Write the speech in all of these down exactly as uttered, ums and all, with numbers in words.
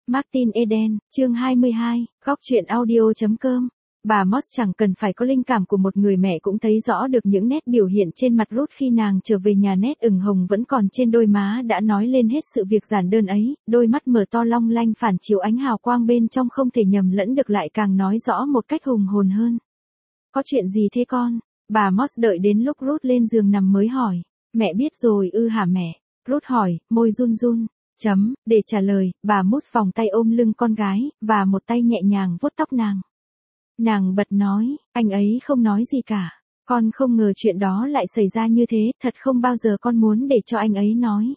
Martin Eden, chương hai mươi hai, góc truyện audio.com. Bà Moss chẳng cần phải có linh cảm của một người mẹ cũng thấy rõ được những nét biểu hiện trên mặt Ruth khi nàng trở về nhà, nét ửng hồng vẫn còn trên đôi má đã nói lên hết sự việc giản đơn ấy, đôi mắt mở to long lanh phản chiếu ánh hào quang bên trong không thể nhầm lẫn được lại càng nói rõ một cách hùng hồn hơn. Có chuyện gì thế con? Bà Moss đợi đến lúc Ruth lên giường nằm mới hỏi. Mẹ biết rồi ư hả mẹ? Ruth hỏi, môi run run. Chấm, để trả lời, bà Moss vòng tay ôm lưng con gái, và một tay nhẹ nhàng vuốt tóc nàng. Nàng bật nói, anh ấy không nói gì cả. Con không ngờ chuyện đó lại xảy ra như thế, thật không bao giờ con muốn để cho anh ấy nói.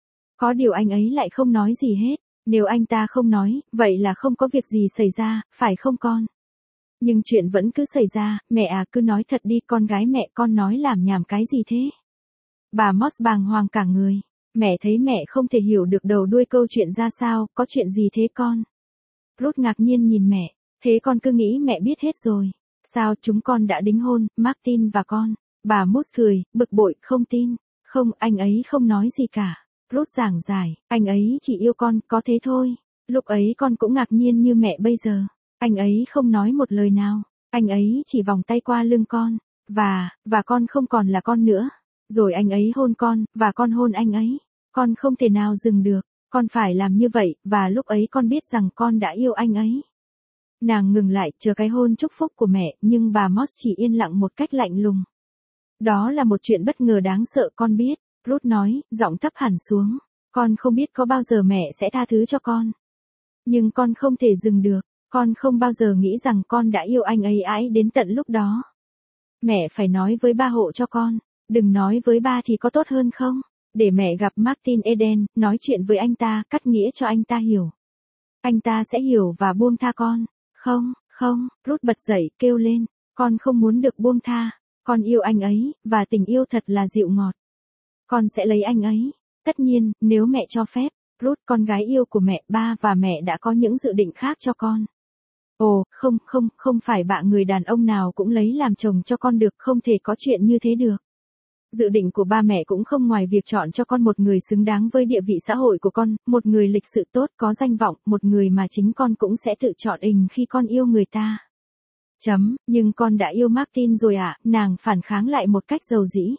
Có điều anh ấy lại không nói gì hết. Nếu anh ta không nói, vậy là không có việc gì xảy ra, phải không con? Nhưng chuyện vẫn cứ xảy ra, mẹ à cứ nói thật đi, con gái mẹ, con nói làm nhảm cái gì thế? Bà Moss bàng hoàng cả người. Mẹ thấy mẹ không thể hiểu được đầu đuôi câu chuyện ra sao, có chuyện gì thế con? Ruth ngạc nhiên nhìn mẹ, thế con cứ nghĩ mẹ biết hết rồi. Sao chúng con đã đính hôn, Martin và con? Bà Moss cười, bực bội, không tin. Không, anh ấy không nói gì cả. Ruth giảng giải, anh ấy chỉ yêu con, có thế thôi. Lúc ấy con cũng ngạc nhiên như mẹ bây giờ. Anh ấy không nói một lời nào. Anh ấy chỉ vòng tay qua lưng con. Và, và con không còn là con nữa. Rồi anh ấy hôn con, và con hôn anh ấy. Con không thể nào dừng được, con phải làm như vậy, và lúc ấy con biết rằng con đã yêu anh ấy. Nàng ngừng lại, chờ cái hôn chúc phúc của mẹ, nhưng bà Moss chỉ yên lặng một cách lạnh lùng. Đó là một chuyện bất ngờ đáng sợ con biết, Ruth nói, giọng thấp hẳn xuống. Con không biết có bao giờ mẹ sẽ tha thứ cho con. Nhưng con không thể dừng được, con không bao giờ nghĩ rằng con đã yêu anh ấy ái đến tận lúc đó. Mẹ phải nói với ba hộ cho con. Đừng nói với ba thì có tốt hơn không? Để mẹ gặp Martin Eden, nói chuyện với anh ta, cắt nghĩa cho anh ta hiểu. Anh ta sẽ hiểu và buông tha con. Không, không, Ruth bật dậy, kêu lên. Con không muốn được buông tha. Con yêu anh ấy, và tình yêu thật là dịu ngọt. Con sẽ lấy anh ấy. Tất nhiên, nếu mẹ cho phép. Ruth, con gái yêu của mẹ, ba và mẹ đã có những dự định khác cho con. Ồ, không, không, không phải bạ người đàn ông nào cũng lấy làm chồng cho con được, không thể có chuyện như thế được. Dự định của ba mẹ cũng không ngoài việc chọn cho con một người xứng đáng với địa vị xã hội của con, một người lịch sự tốt, có danh vọng, một người mà chính con cũng sẽ tự chọn ình khi con yêu người ta. Chấm, nhưng con đã yêu Martin rồi ạ, à? Nàng phản kháng lại một cách dầu dĩ.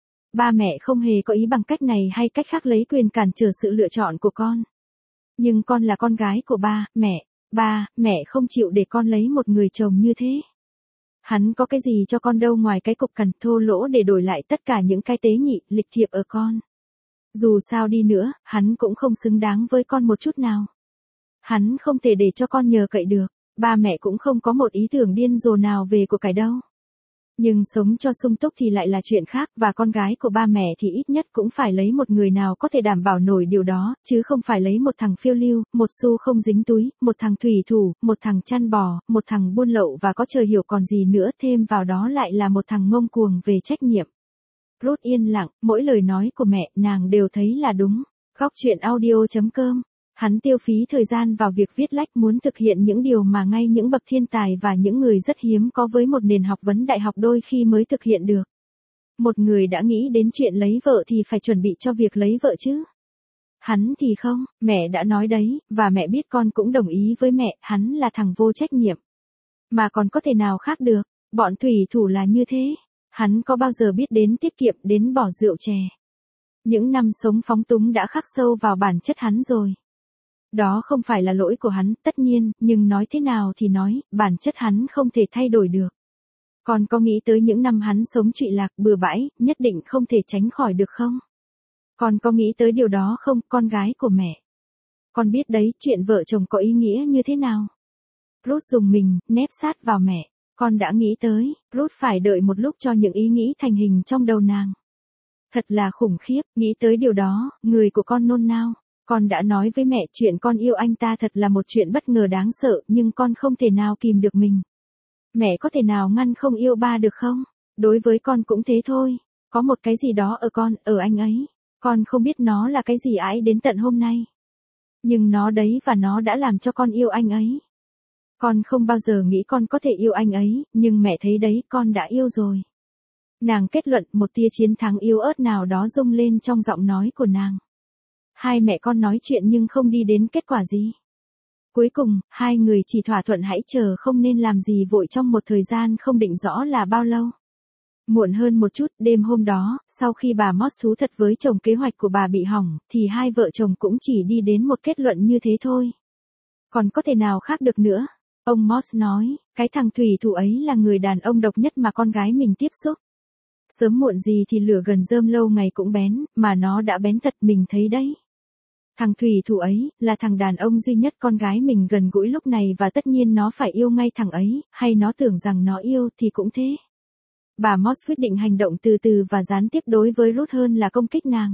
Ba mẹ không hề có ý bằng cách này hay cách khác lấy quyền cản trở sự lựa chọn của con. Nhưng con là con gái của ba, mẹ, ba, mẹ không chịu để con lấy một người chồng như thế. Hắn có cái gì cho con đâu ngoài cái cục cằn thô lỗ để đổi lại tất cả những cái tế nhị, lịch thiệp ở con. Dù sao đi nữa, hắn cũng không xứng đáng với con một chút nào. Hắn không thể để cho con nhờ cậy được, ba mẹ cũng không có một ý tưởng điên rồ nào về của cải đâu. Nhưng sống cho sung túc thì lại là chuyện khác, và con gái của ba mẹ thì ít nhất cũng phải lấy một người nào có thể đảm bảo nổi điều đó, chứ không phải lấy một thằng phiêu lưu, một xu không dính túi, một thằng thủy thủ, một thằng chăn bò, một thằng buôn lậu và có trời hiểu còn gì nữa, thêm vào đó lại là một thằng ngông cuồng về trách nhiệm. Ruth yên lặng, mỗi lời nói của mẹ nàng đều thấy là đúng. Góc truyện audio.com. Hắn tiêu phí thời gian vào việc viết lách, muốn thực hiện những điều mà ngay những bậc thiên tài và những người rất hiếm có với một nền học vấn đại học đôi khi mới thực hiện được. Một người đã nghĩ đến chuyện lấy vợ thì phải chuẩn bị cho việc lấy vợ chứ. Hắn thì không, mẹ đã nói đấy, và mẹ biết con cũng đồng ý với mẹ, hắn là thằng vô trách nhiệm. Mà còn có thể nào khác được, bọn thủy thủ là như thế. Hắn có bao giờ biết đến tiết kiệm, đến bỏ rượu chè. Những năm sống phóng túng đã khắc sâu vào bản chất hắn rồi. Đó không phải là lỗi của hắn, tất nhiên, nhưng nói thế nào thì nói, bản chất hắn không thể thay đổi được. Con có nghĩ tới những năm hắn sống trụy lạc, bừa bãi, nhất định không thể tránh khỏi được không? Con có nghĩ tới điều đó không, con gái của mẹ? Con biết đấy, chuyện vợ chồng có ý nghĩa như thế nào? Ruth dùng mình, nép sát vào mẹ. Con đã nghĩ tới, Ruth phải đợi một lúc cho những ý nghĩ thành hình trong đầu nàng. Thật là khủng khiếp, nghĩ tới điều đó, người của con nôn nao. Con đã nói với mẹ chuyện con yêu anh ta thật là một chuyện bất ngờ đáng sợ, nhưng con không thể nào kìm được mình. Mẹ có thể nào ngăn không yêu ba được không? Đối với con cũng thế thôi. Có một cái gì đó ở con, ở anh ấy. Con không biết nó là cái gì ái đến tận hôm nay. Nhưng nó đấy, và nó đã làm cho con yêu anh ấy. Con không bao giờ nghĩ con có thể yêu anh ấy, nhưng mẹ thấy đấy, con đã yêu rồi. Nàng kết luận, một tia chiến thắng yếu ớt nào đó rung lên trong giọng nói của nàng. Hai mẹ con nói chuyện nhưng không đi đến kết quả gì. Cuối cùng, hai người chỉ thỏa thuận hãy chờ không nên làm gì vội trong một thời gian không định rõ là bao lâu. Muộn hơn một chút, đêm hôm đó, sau khi bà Moss thú thật với chồng kế hoạch của bà bị hỏng, thì hai vợ chồng cũng chỉ đi đến một kết luận như thế thôi. Còn có thể nào khác được nữa? Ông Moss nói, cái thằng thủy thủ ấy là người đàn ông độc nhất mà con gái mình tiếp xúc. Sớm muộn gì thì lửa gần rơm lâu ngày cũng bén, mà nó đã bén thật mình thấy đấy. Thằng thủy thủ ấy, là thằng đàn ông duy nhất con gái mình gần gũi lúc này và tất nhiên nó phải yêu ngay thằng ấy, hay nó tưởng rằng nó yêu thì cũng thế. Bà Moss quyết định hành động từ từ và gián tiếp đối với Ruth hơn là công kích nàng.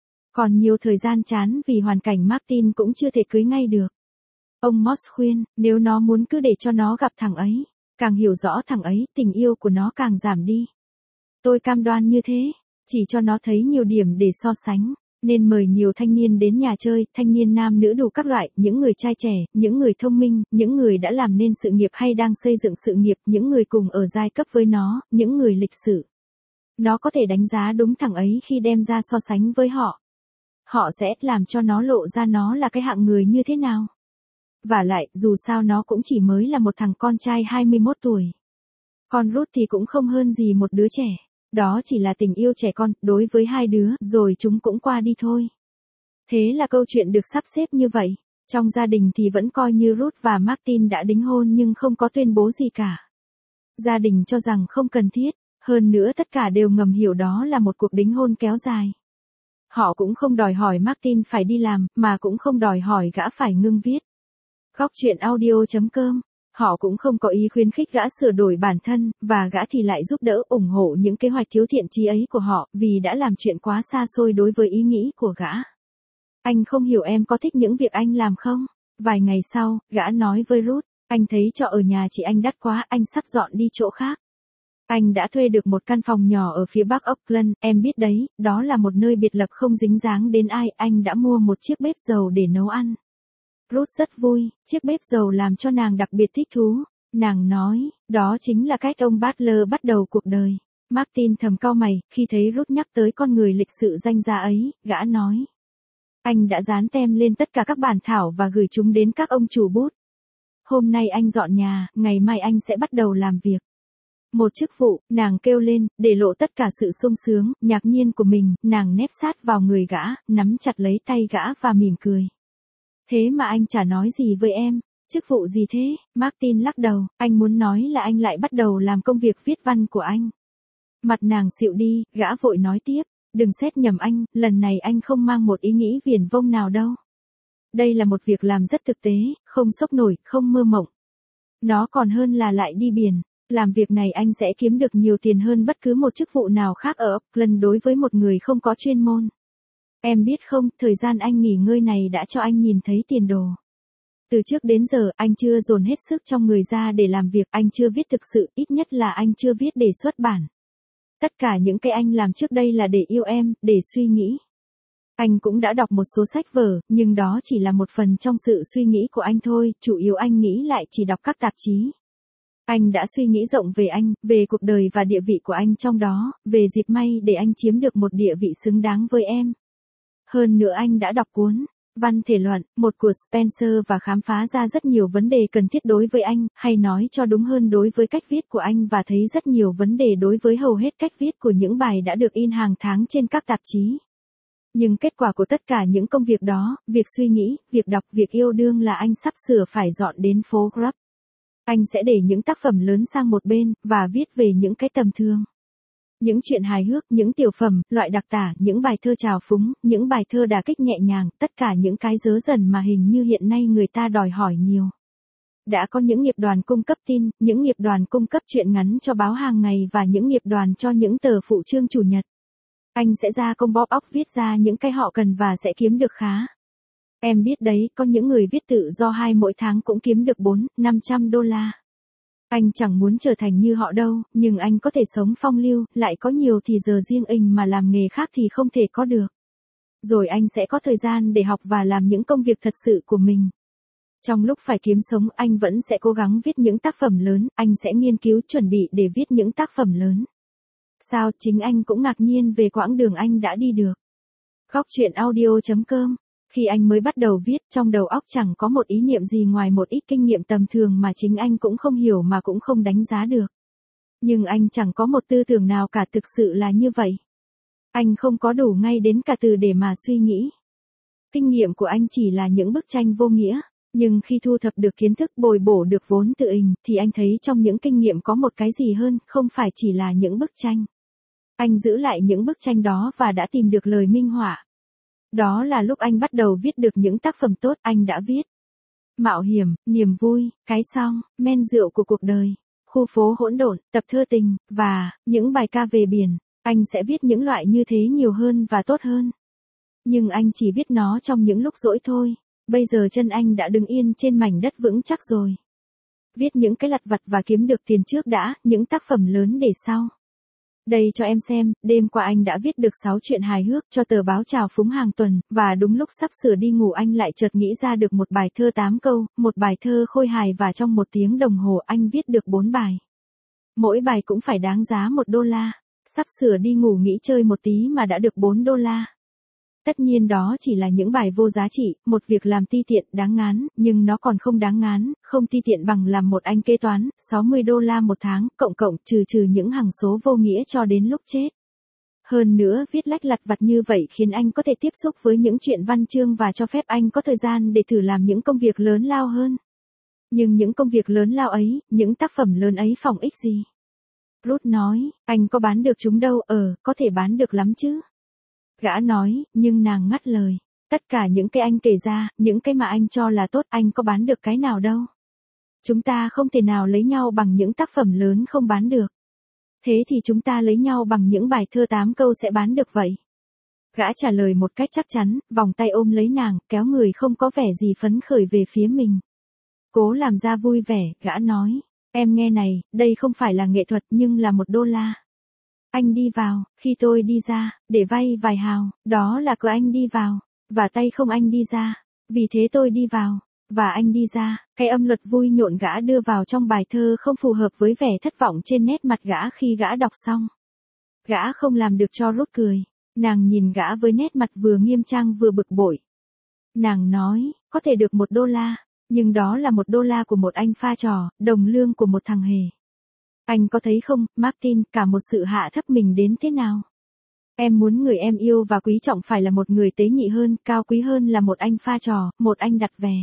Còn nhiều thời gian chán vì hoàn cảnh Martin cũng chưa thể cưới ngay được. Ông Moss khuyên, nếu nó muốn cứ để cho nó gặp thằng ấy, càng hiểu rõ thằng ấy, tình yêu của nó càng giảm đi. Tôi cam đoan như thế, chỉ cho nó thấy nhiều điểm để so sánh, nên mời nhiều thanh niên đến nhà chơi, thanh niên nam nữ đủ các loại, những người trai trẻ, những người thông minh, những người đã làm nên sự nghiệp hay đang xây dựng sự nghiệp, những người cùng ở giai cấp với nó, những người lịch sự. Nó có thể đánh giá đúng thằng ấy khi đem ra so sánh với họ. Họ sẽ làm cho nó lộ ra nó là cái hạng người như thế nào. Vả lại, dù sao nó cũng chỉ mới là một thằng con trai hai mươi mốt tuổi. Con Ruth thì cũng không hơn gì một đứa trẻ. Đó chỉ là tình yêu trẻ con, đối với hai đứa, rồi chúng cũng qua đi thôi. Thế là câu chuyện được sắp xếp như vậy. Trong gia đình thì vẫn coi như Ruth và Martin đã đính hôn nhưng không có tuyên bố gì cả. Gia đình cho rằng không cần thiết, hơn nữa tất cả đều ngầm hiểu đó là một cuộc đính hôn kéo dài. Họ cũng không đòi hỏi Martin phải đi làm, mà cũng không đòi hỏi gã phải ngưng viết. Góc truyện audio chấm com. Họ cũng không có ý khuyến khích gã sửa đổi bản thân, và gã thì lại giúp đỡ ủng hộ những kế hoạch thiếu thiện chí ấy của họ, vì đã làm chuyện quá xa xôi đối với ý nghĩ của gã. Anh không hiểu em có thích những việc anh làm không? Vài ngày sau, gã nói với Ruth, anh thấy trọ ở nhà chị anh đắt quá, anh sắp dọn đi chỗ khác. Anh đã thuê được một căn phòng nhỏ ở phía bắc Auckland, em biết đấy, đó là một nơi biệt lập không dính dáng đến ai, anh đã mua một chiếc bếp dầu để nấu ăn. Ruth rất vui, chiếc bếp dầu làm cho nàng đặc biệt thích thú. Nàng nói, đó chính là cách ông Butler bắt đầu cuộc đời. Martin thầm cau mày, khi thấy Ruth nhắc tới con người lịch sự danh giá ấy, gã nói. Anh đã dán tem lên tất cả các bản thảo và gửi chúng đến các ông chủ bút. Hôm nay anh dọn nhà, ngày mai anh sẽ bắt đầu làm việc. Một chức vụ, nàng kêu lên, để lộ tất cả sự sung sướng, ngạc nhiên của mình, nàng nép sát vào người gã, nắm chặt lấy tay gã và mỉm cười. Thế mà anh chả nói gì với em, chức vụ gì thế? Martin lắc đầu, anh muốn nói là anh lại bắt đầu làm công việc viết văn của anh. Mặt nàng xịu đi, gã vội nói tiếp, đừng xét nhầm anh, lần này anh không mang một ý nghĩ viển vông nào đâu. Đây là một việc làm rất thực tế, không sốc nổi, không mơ mộng. Nó còn hơn là lại đi biển. Làm việc này anh sẽ kiếm được nhiều tiền hơn bất cứ một chức vụ nào khác ở Auckland đối với một người không có chuyên môn. Em biết không, thời gian anh nghỉ ngơi này đã cho anh nhìn thấy tiền đồ. Từ trước đến giờ, anh chưa dồn hết sức trong người ra để làm việc, anh chưa viết thực sự, ít nhất là anh chưa viết để xuất bản. Tất cả những cái anh làm trước đây là để yêu em, để suy nghĩ. Anh cũng đã đọc một số sách vở, nhưng đó chỉ là một phần trong sự suy nghĩ của anh thôi, chủ yếu anh nghĩ lại chỉ đọc các tạp chí. Anh đã suy nghĩ rộng về anh, về cuộc đời và địa vị của anh trong đó, về dịp may để anh chiếm được một địa vị xứng đáng với em. Hơn nữa anh đã đọc cuốn Văn thể luận, một của Spencer và khám phá ra rất nhiều vấn đề cần thiết đối với anh, hay nói cho đúng hơn đối với cách viết của anh và thấy rất nhiều vấn đề đối với hầu hết cách viết của những bài đã được in hàng tháng trên các tạp chí. Nhưng kết quả của tất cả những công việc đó, việc suy nghĩ, việc đọc, việc yêu đương là anh sắp sửa phải dọn đến phố Grub. Anh sẽ để những tác phẩm lớn sang một bên, và viết về những cái tầm thường. Những chuyện hài hước, những tiểu phẩm, loại đặc tả, những bài thơ trào phúng, những bài thơ đả kích nhẹ nhàng, tất cả những cái dớ dần mà hình như hiện nay người ta đòi hỏi nhiều. Đã có những nghiệp đoàn cung cấp tin, những nghiệp đoàn cung cấp truyện ngắn cho báo hàng ngày và những nghiệp đoàn cho những tờ phụ chương chủ nhật. Anh sẽ ra công bóp óc viết ra những cái họ cần và sẽ kiếm được khá. Em biết đấy, có những người viết tự do hai mỗi tháng cũng kiếm được bốn, năm trăm đô la. Anh chẳng muốn trở thành như họ đâu, nhưng anh có thể sống phong lưu, lại có nhiều thì giờ riêng mình mà làm nghề khác thì không thể có được. Rồi anh sẽ có thời gian để học và làm những công việc thật sự của mình. Trong lúc phải kiếm sống, anh vẫn sẽ cố gắng viết những tác phẩm lớn, anh sẽ nghiên cứu chuẩn bị để viết những tác phẩm lớn. Sao, chính anh cũng ngạc nhiên về quãng đường anh đã đi được. Góc truyện audio chấm com Khi anh mới bắt đầu viết, trong đầu óc chẳng có một ý niệm gì ngoài một ít kinh nghiệm tầm thường mà chính anh cũng không hiểu mà cũng không đánh giá được. Nhưng anh chẳng có một tư tưởng nào cả, thực sự là như vậy. Anh không có đủ ngay đến cả từ để mà suy nghĩ. Kinh nghiệm của anh chỉ là những bức tranh vô nghĩa, nhưng khi thu thập được kiến thức, bồi bổ được vốn tự hình, thì anh thấy trong những kinh nghiệm có một cái gì hơn, không phải chỉ là những bức tranh. Anh giữ lại những bức tranh đó và đã tìm được lời minh họa. Đó là lúc anh bắt đầu viết được những tác phẩm tốt anh đã viết. Mạo hiểm, niềm vui, cái xong, men rượu của cuộc đời, khu phố hỗn độn, tập thơ tình, và những bài ca về biển. Anh sẽ viết những loại như thế nhiều hơn và tốt hơn. Nhưng anh chỉ viết nó trong những lúc rỗi thôi. Bây giờ chân anh đã đứng yên trên mảnh đất vững chắc rồi. Viết những cái lặt vặt và kiếm được tiền trước đã, những tác phẩm lớn để sau. Đây cho em xem, đêm qua anh đã viết được sáu chuyện hài hước cho tờ báo Trào Phúng hàng tuần, và đúng lúc sắp sửa đi ngủ anh lại chợt nghĩ ra được một bài thơ tám câu, một bài thơ khôi hài và trong một tiếng đồng hồ anh viết được bốn bài. Mỗi bài cũng phải đáng giá một đô la. Sắp sửa đi ngủ nghĩ chơi một tí mà đã được bốn đô la. Tất nhiên đó chỉ là những bài vô giá trị, một việc làm ti tiện, đáng ngán, nhưng nó còn không đáng ngán, không ti tiện bằng làm một anh kế toán, sáu mươi đô la một tháng, cộng cộng trừ trừ những hằng số vô nghĩa cho đến lúc chết. Hơn nữa, viết lách lặt vặt như vậy khiến anh có thể tiếp xúc với những chuyện văn chương và cho phép anh có thời gian để thử làm những công việc lớn lao hơn. Nhưng những công việc lớn lao ấy, những tác phẩm lớn ấy phòng ích gì? Ruth nói, anh có bán được chúng đâu, ờ, có thể bán được lắm chứ. Gã nói, nhưng nàng ngắt lời. Tất cả những cái anh kể ra, những cái mà anh cho là tốt, anh có bán được cái nào đâu. Chúng ta không thể nào lấy nhau bằng những tác phẩm lớn không bán được. Thế thì chúng ta lấy nhau bằng những bài thơ tám câu sẽ bán được vậy. Gã trả lời một cách chắc chắn, vòng tay ôm lấy nàng, kéo người không có vẻ gì phấn khởi về phía mình. Cố làm ra vui vẻ, gã nói. Em nghe này, đây không phải là nghệ thuật nhưng là một đô la. Anh đi vào, khi tôi đi ra, để vay vài hào, đó là cửa anh đi vào, và tay không anh đi ra, vì thế tôi đi vào, và anh đi ra, cái âm luật vui nhộn gã đưa vào trong bài thơ không phù hợp với vẻ thất vọng trên nét mặt gã khi gã đọc xong. Gã không làm được cho Ruth cười, nàng nhìn gã với nét mặt vừa nghiêm trang vừa bực bội. Nàng nói, có thể được một đô la, nhưng đó là một đô la của một anh pha trò, đồng lương của một thằng hề. Anh có thấy không, Martin, cả một sự hạ thấp mình đến thế nào? Em muốn người em yêu và quý trọng phải là một người tế nhị hơn, cao quý hơn là một anh pha trò, một anh đặt về.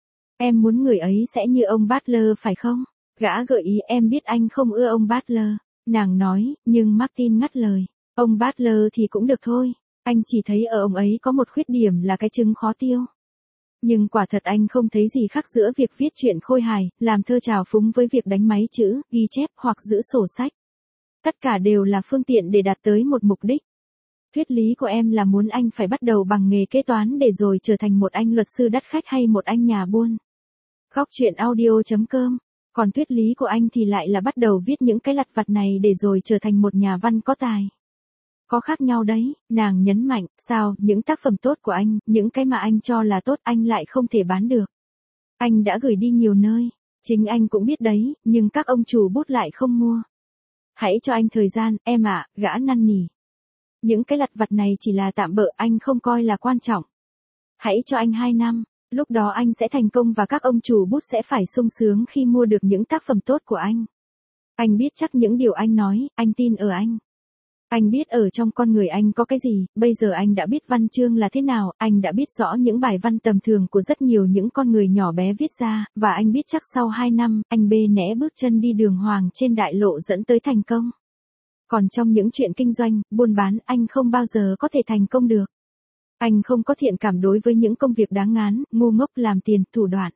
Em muốn người ấy sẽ như ông Butler phải không? Gã gợi ý em biết anh không ưa ông Butler. Nàng nói, nhưng Martin ngắt lời. Ông Butler thì cũng được thôi. Anh chỉ thấy ở ông ấy có một khuyết điểm là cái trứng khó tiêu. Nhưng quả thật anh không thấy gì khác giữa việc viết truyện khôi hài, làm thơ trào phúng với việc đánh máy chữ, ghi chép hoặc giữ sổ sách. Tất cả đều là phương tiện để đạt tới một mục đích. Thuyết lý của em là muốn anh phải bắt đầu bằng nghề kế toán để rồi trở thành một anh luật sư đắt khách hay một anh nhà buôn. Góc truyện audio chấm com. Còn thuyết lý của anh thì lại là bắt đầu viết những cái lặt vặt này để rồi trở thành một nhà văn có tài. Có khác nhau đấy, nàng nhấn mạnh, sao, những tác phẩm tốt của anh, những cái mà anh cho là tốt anh lại không thể bán được. Anh đã gửi đi nhiều nơi, chính anh cũng biết đấy, nhưng các ông chủ bút lại không mua. Hãy cho anh thời gian, em ạ, gã năn nỉ. Những cái lặt vặt này chỉ là tạm bợ, anh không coi là quan trọng. Hãy cho anh hai năm, lúc đó anh sẽ thành công và các ông chủ bút sẽ phải sung sướng khi mua được những tác phẩm tốt của anh. Anh biết chắc những điều anh nói, anh tin ở anh. Anh biết ở trong con người anh có cái gì, bây giờ anh đã biết văn chương là thế nào, anh đã biết rõ những bài văn tầm thường của rất nhiều những con người nhỏ bé viết ra, và anh biết chắc sau hai năm, anh bê nẽ bước chân đi đường hoàng trên đại lộ dẫn tới thành công. Còn trong những chuyện kinh doanh, buôn bán, anh không bao giờ có thể thành công được. Anh không có thiện cảm đối với những công việc đáng ngán, ngu ngốc làm tiền, thủ đoạn.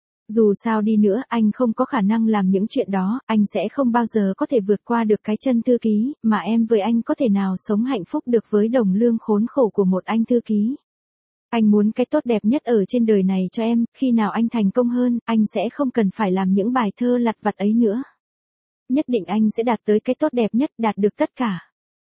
Dù sao đi nữa, anh không có khả năng làm những chuyện đó, anh sẽ không bao giờ có thể vượt qua được cái chân thư ký, mà em với anh có thể nào sống hạnh phúc được với đồng lương khốn khổ của một anh thư ký. Anh muốn cái tốt đẹp nhất ở trên đời này cho em, khi nào anh thành công hơn, anh sẽ không cần phải làm những bài thơ lặt vặt ấy nữa. Nhất định anh sẽ đạt tới cái tốt đẹp nhất, đạt được tất cả.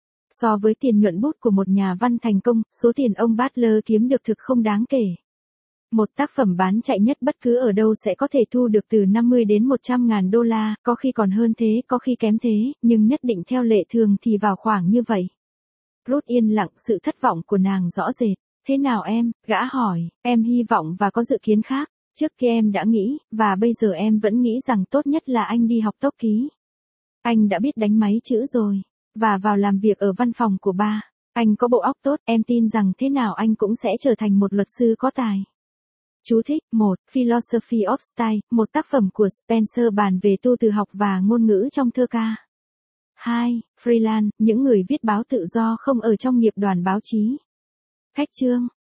So với tiền nhuận bút của một nhà văn thành công, số tiền ông Butler kiếm được thực không đáng kể. Một tác phẩm bán chạy nhất bất cứ ở đâu sẽ có thể thu được từ năm mươi đến một trăm ngàn đô la, có khi còn hơn thế, có khi kém thế, nhưng nhất định theo lệ thường thì vào khoảng như vậy. Ruth yên lặng, sự thất vọng của nàng rõ rệt. Thế nào em, gã hỏi, em hy vọng và có dự kiến khác. Trước kia em đã nghĩ, và bây giờ em vẫn nghĩ rằng tốt nhất là anh đi học tốc ký. Anh đã biết đánh máy chữ rồi, và vào làm việc ở văn phòng của ba. Anh có bộ óc tốt, em tin rằng thế nào anh cũng sẽ trở thành một luật sư có tài. Chú thích, một. Philosophy of Style, một tác phẩm của Spencer bàn về tu từ học và ngôn ngữ trong thơ ca. hai. Freelance, những người viết báo tự do không ở trong nghiệp đoàn báo chí. Khách chương.